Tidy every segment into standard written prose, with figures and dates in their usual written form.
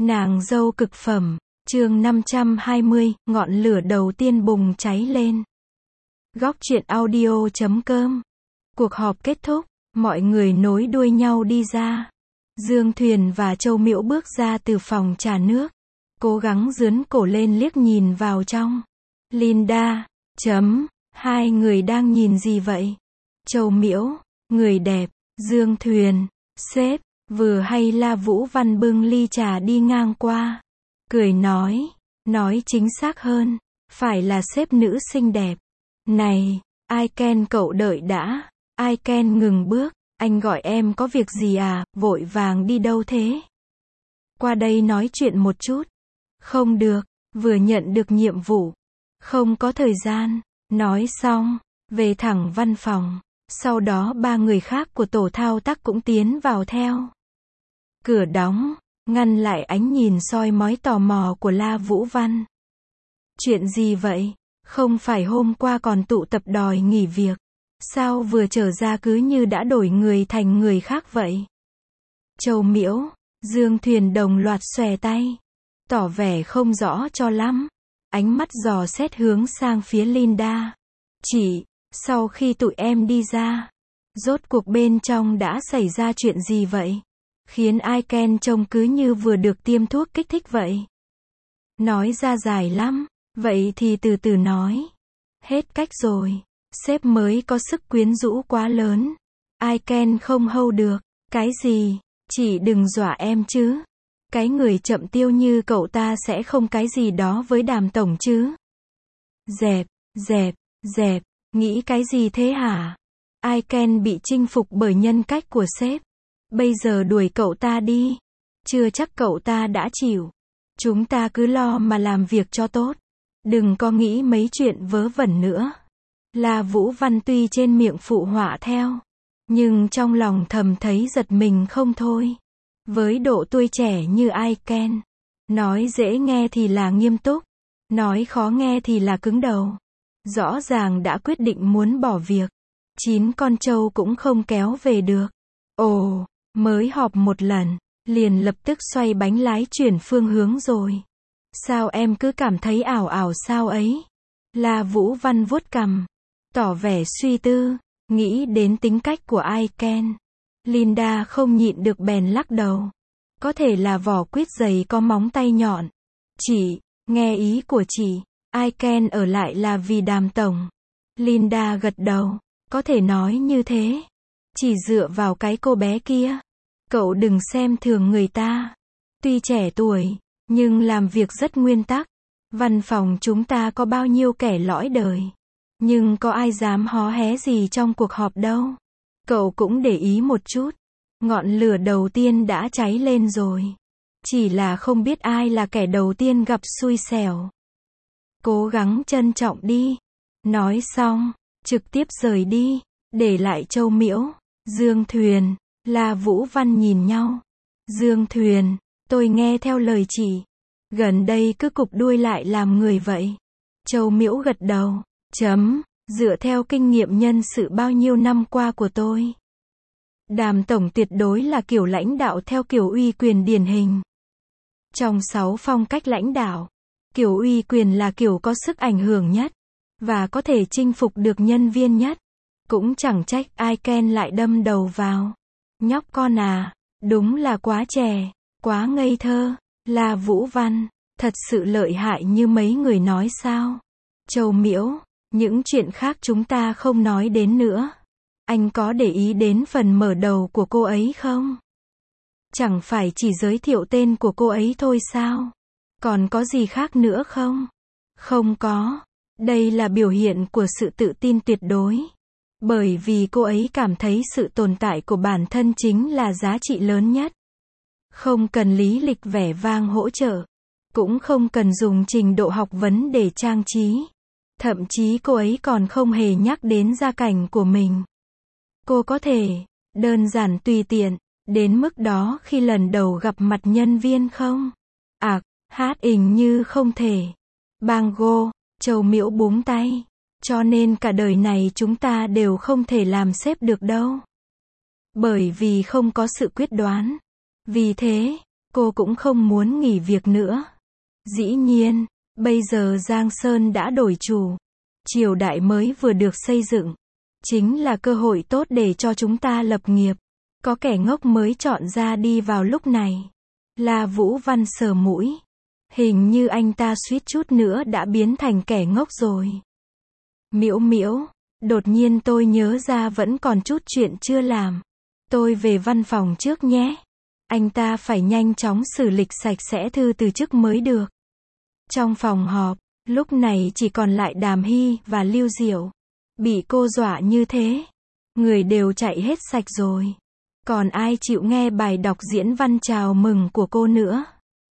Nàng dâu cực phẩm, chương 520, ngọn lửa đầu tiên bùng cháy lên. Góc truyện audio.com. Cuộc họp kết thúc, mọi người nối đuôi nhau đi ra. Dương Thuyền và Châu Miễu bước ra từ phòng trà nước, cố gắng dướn cổ lên liếc nhìn vào trong. Linda, hai người đang nhìn gì vậy? Châu Miễu, người đẹp, Dương Thuyền, sếp, vừa hay La Vũ Văn bưng ly trà đi ngang qua. Cười nói chính xác hơn, phải là sếp nữ xinh đẹp. Này, Ai Ken cậu đợi đã. Ai Ken ngừng bước, anh gọi em có việc gì à, vội vàng đi đâu thế? Qua đây nói chuyện một chút. Không được, vừa nhận được nhiệm vụ. Không có thời gian. Nói xong, về thẳng văn phòng. Sau đó ba người khác của tổ thao tác cũng tiến vào theo. Cửa đóng, ngăn lại ánh nhìn soi mói tò mò của La Vũ Văn. Chuyện gì vậy? Không phải hôm qua còn tụ tập đòi nghỉ việc. Sao vừa trở ra cứ như đã đổi người thành người khác vậy? Châu Miễu, Dương Thuyền đồng loạt xòe tay. Tỏ vẻ không rõ cho lắm. Ánh mắt dò xét hướng sang phía Linda. Chị, sau khi tụi em đi ra, rốt cuộc bên trong đã xảy ra chuyện gì vậy? Khiến Ai Ken trông cứ như vừa được tiêm thuốc kích thích vậy. Nói ra dài lắm, vậy thì từ từ nói. Hết cách rồi, sếp mới có sức quyến rũ quá lớn. Ai Ken không hold được. Cái gì? Chị đừng dọa em chứ. Cái người chậm tiêu như cậu ta sẽ không cái gì đó với Đàm tổng chứ. Dẹp, nghĩ cái gì thế hả? Ai Ken bị chinh phục bởi nhân cách của sếp. Bây giờ đuổi cậu ta đi. Chưa chắc cậu ta đã chịu. Chúng ta cứ lo mà làm việc cho tốt. Đừng có nghĩ mấy chuyện vớ vẩn nữa. La Vũ Văn tuy trên miệng phụ họa theo, nhưng trong lòng thầm thấy giật mình không thôi. Với độ tuổi trẻ như Ai Ken, nói dễ nghe thì là nghiêm túc, nói khó nghe thì là cứng đầu. Rõ ràng đã quyết định muốn bỏ việc. 9 con trâu cũng không kéo về được. Ồ, mới họp một lần, liền lập tức xoay bánh lái chuyển phương hướng rồi. Sao em cứ cảm thấy ảo ảo sao ấy? La Vũ Văn vuốt cằm, tỏ vẻ suy tư, nghĩ đến tính cách của Ai Ken. Linda không nhịn được bèn lắc đầu. Có thể là vỏ quýt dày có móng tay nhọn. Chị, nghe ý của chị, Ai Ken ở lại là vì Đàm tổng. Linda gật đầu, có thể nói như thế. Chỉ dựa vào cái cô bé kia. Cậu đừng xem thường người ta. Tuy trẻ tuổi, nhưng làm việc rất nguyên tắc. Văn phòng chúng ta có bao nhiêu kẻ lõi đời. Nhưng có ai dám hó hé gì trong cuộc họp đâu. Cậu cũng để ý một chút. Ngọn lửa đầu tiên đã cháy lên rồi. Chỉ là không biết ai là kẻ đầu tiên gặp xui xẻo. Cố gắng trân trọng đi. Nói xong, trực tiếp rời đi. Để lại Châu Miễu, Dương Thuyền, La Vũ Văn nhìn nhau. Dương Thuyền, tôi nghe theo lời chị. Gần đây cứ cụp đuôi lại làm người vậy. Châu Miễu gật đầu. Dựa theo kinh nghiệm nhân sự bao nhiêu năm qua của tôi. Đàm tổng tuyệt đối là kiểu lãnh đạo theo kiểu uy quyền điển hình. Trong 6 phong cách lãnh đạo, kiểu uy quyền là kiểu có sức ảnh hưởng nhất, và có thể chinh phục được nhân viên nhất. Cũng chẳng trách Ai Ken lại đâm đầu vào. Nhóc con à, đúng là quá trẻ, quá ngây thơ. La Vũ Văn, thật sự lợi hại như mấy người nói sao? Châu Miễu, những chuyện khác chúng ta không nói đến nữa. Anh có để ý đến phần mở đầu của cô ấy không? Chẳng phải chỉ giới thiệu tên của cô ấy thôi sao? Còn có gì khác nữa không? Không có. Đây là biểu hiện của sự tự tin tuyệt đối. Bởi vì cô ấy cảm thấy sự tồn tại của bản thân chính là giá trị lớn nhất. Không cần lý lịch vẻ vang hỗ trợ. Cũng không cần dùng trình độ học vấn để trang trí. Thậm chí cô ấy còn không hề nhắc đến gia cảnh của mình. Cô có thể, đơn giản tùy tiện, đến mức đó khi lần đầu gặp mặt nhân viên không? Hình như không thể. Bango, Châu Miễu búng tay. Cho nên cả đời này chúng ta đều không thể làm sếp được đâu. Bởi vì không có sự quyết đoán. Vì thế, Cô cũng không muốn nghỉ việc nữa. Dĩ nhiên, bây giờ Giang Sơn đã đổi chủ. Triều đại mới vừa được xây dựng. Chính là cơ hội tốt để cho chúng ta lập nghiệp. Có kẻ ngốc mới chọn ra đi vào lúc này. La Vũ Văn sờ mũi. Hình như anh ta suýt chút nữa đã biến thành kẻ ngốc rồi. Miễu miễu, đột nhiên tôi nhớ ra vẫn còn chút chuyện chưa làm. Tôi về văn phòng trước nhé. Anh ta phải nhanh chóng xử lịch sạch sẽ thư từ chức mới được. Trong phòng họp, lúc này chỉ còn lại Đàm Hy và Lưu Diệu. Bị cô dọa như thế, người đều chạy hết sạch rồi. Còn ai chịu nghe bài đọc diễn văn chào mừng của cô nữa?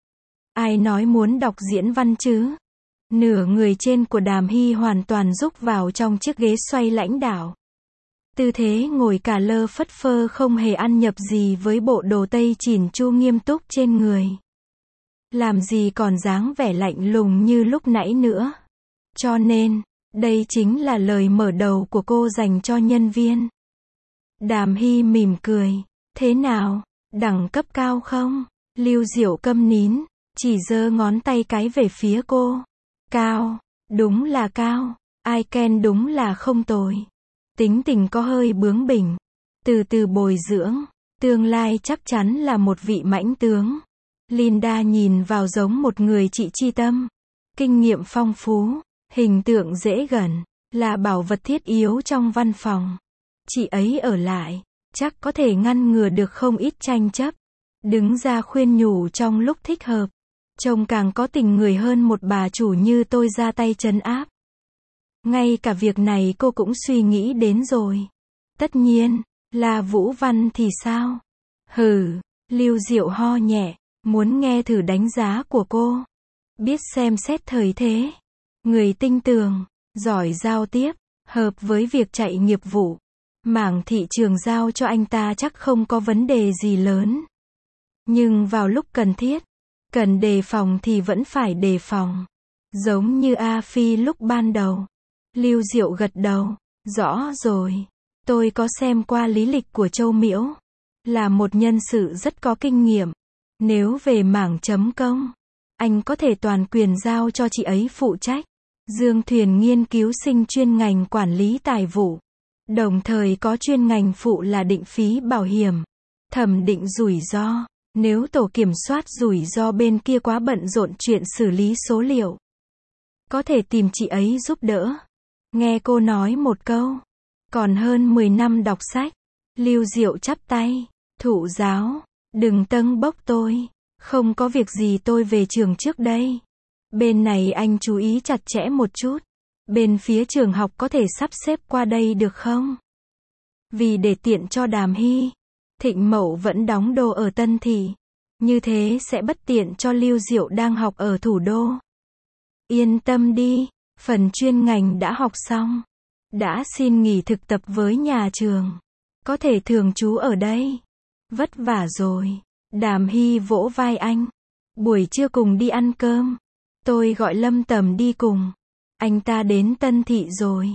Ai nói muốn đọc diễn văn chứ? Nửa người trên của Đàm Hy hoàn toàn rúc vào trong chiếc ghế xoay lãnh đạo. Tư thế ngồi cả lơ phất phơ không hề ăn nhập gì với bộ đồ tây chỉn chu nghiêm túc trên người. Làm gì còn dáng vẻ lạnh lùng như lúc nãy nữa. Cho nên, đây chính là lời mở đầu của cô dành cho nhân viên. Đàm Hy mỉm cười. Thế nào? Đẳng cấp cao không? Lưu Diệu câm nín, chỉ giơ ngón tay cái về phía cô. Cao, đúng là cao. Icon đúng là không tồi. Tính tình có hơi bướng bỉnh. Từ từ bồi dưỡng, tương lai chắc chắn là một vị mãnh tướng. Linda nhìn vào giống một người chị chi tâm. Kinh nghiệm phong phú, hình tượng dễ gần, là bảo vật thiết yếu trong văn phòng. Chị ấy ở lại, chắc có thể ngăn ngừa được không ít tranh chấp. Đứng ra khuyên nhủ trong lúc thích hợp. Trông càng có tình người hơn một bà chủ như tôi ra tay trấn áp. Ngay cả việc này cô cũng suy nghĩ đến rồi. Tất nhiên, là Vũ Văn thì sao? Hừ, Lưu Diệu ho nhẹ, muốn nghe thử đánh giá của cô. Biết xem xét thời thế. Người tinh tường, giỏi giao tiếp, hợp với việc chạy nghiệp vụ. Mảng thị trường giao cho anh ta chắc không có vấn đề gì lớn. Nhưng vào lúc cần thiết, cần đề phòng thì vẫn phải đề phòng. Giống như A Phi lúc ban đầu. Lưu Diệu gật đầu. Rõ rồi. Tôi có xem qua lý lịch của Châu Miễu. Là một nhân sự rất có kinh nghiệm. Nếu về mảng chấm công, anh có thể toàn quyền giao cho chị ấy phụ trách. Dương Thuyền nghiên cứu sinh chuyên ngành quản lý tài vụ. Đồng thời có chuyên ngành phụ là định phí bảo hiểm. Thẩm định rủi ro. Nếu tổ kiểm soát rủi ro bên kia quá bận rộn chuyện xử lý số liệu, có thể tìm chị ấy giúp đỡ. Nghe cô nói một câu. Còn hơn 10 năm đọc sách. Lưu Diệu chắp tay. Thụ giáo. Đừng tâng bốc tôi. Không có việc gì tôi về trường trước đây. Bên này anh chú ý chặt chẽ một chút. Bên phía trường học có thể sắp xếp qua đây được không? Vì để tiện cho Đàm Hy, Thịnh Mậu vẫn đóng đô ở Tân Thị. Như thế sẽ bất tiện cho Lưu Diệu đang học ở thủ đô. Yên tâm đi, phần chuyên ngành đã học xong. Đã xin nghỉ thực tập với nhà trường. Có thể thường trú ở đây. Vất vả rồi. Đàm Hy vỗ vai anh. Buổi trưa cùng đi ăn cơm. Tôi gọi Lâm Tầm đi cùng. Anh ta đến Tân Thị rồi.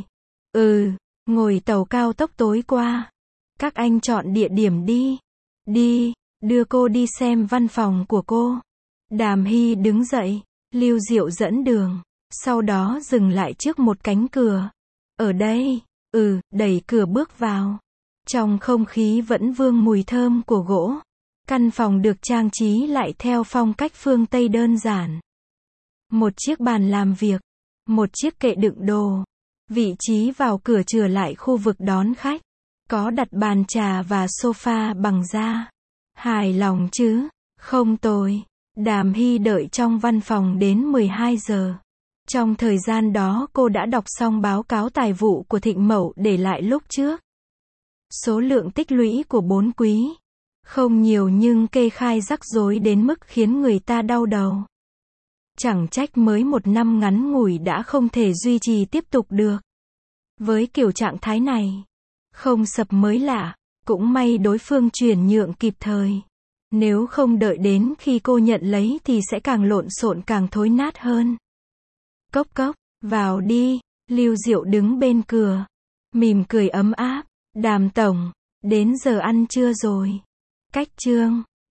Ngồi tàu cao tốc tối qua. Các anh chọn địa điểm đi. Đi, đưa cô đi xem văn phòng của cô. Đàm Hy đứng dậy. Lưu Diệu dẫn đường. Sau đó dừng lại trước một cánh cửa. Ở đây. Đẩy cửa bước vào. Trong không khí vẫn vương mùi thơm của gỗ. Căn phòng được trang trí lại theo phong cách phương Tây đơn giản. Một chiếc bàn làm việc. Một chiếc kệ đựng đồ. Vị trí vào cửa chừa lại khu vực đón khách. Có đặt bàn trà và sofa bằng da. Hài lòng chứ? Không tồi. Đàm Hy đợi trong văn phòng đến 12 giờ. Trong thời gian đó cô đã đọc xong báo cáo tài vụ của Thịnh Mậu để lại lúc trước. Số lượng tích lũy của 4 quý. Không nhiều nhưng kê khai rắc rối đến mức khiến người ta đau đầu. Chẳng trách mới một năm ngắn ngủi đã không thể duy trì tiếp tục được. Với kiểu trạng thái này, không sập mới lạ, cũng may đối phương chuyển nhượng kịp thời. Nếu không đợi đến khi cô nhận lấy thì sẽ càng lộn xộn càng thối nát hơn. Cốc cốc, vào đi. Lưu Diệu đứng bên cửa. Mỉm cười ấm áp. Đàm tổng, đến giờ ăn trưa rồi. Cách chương.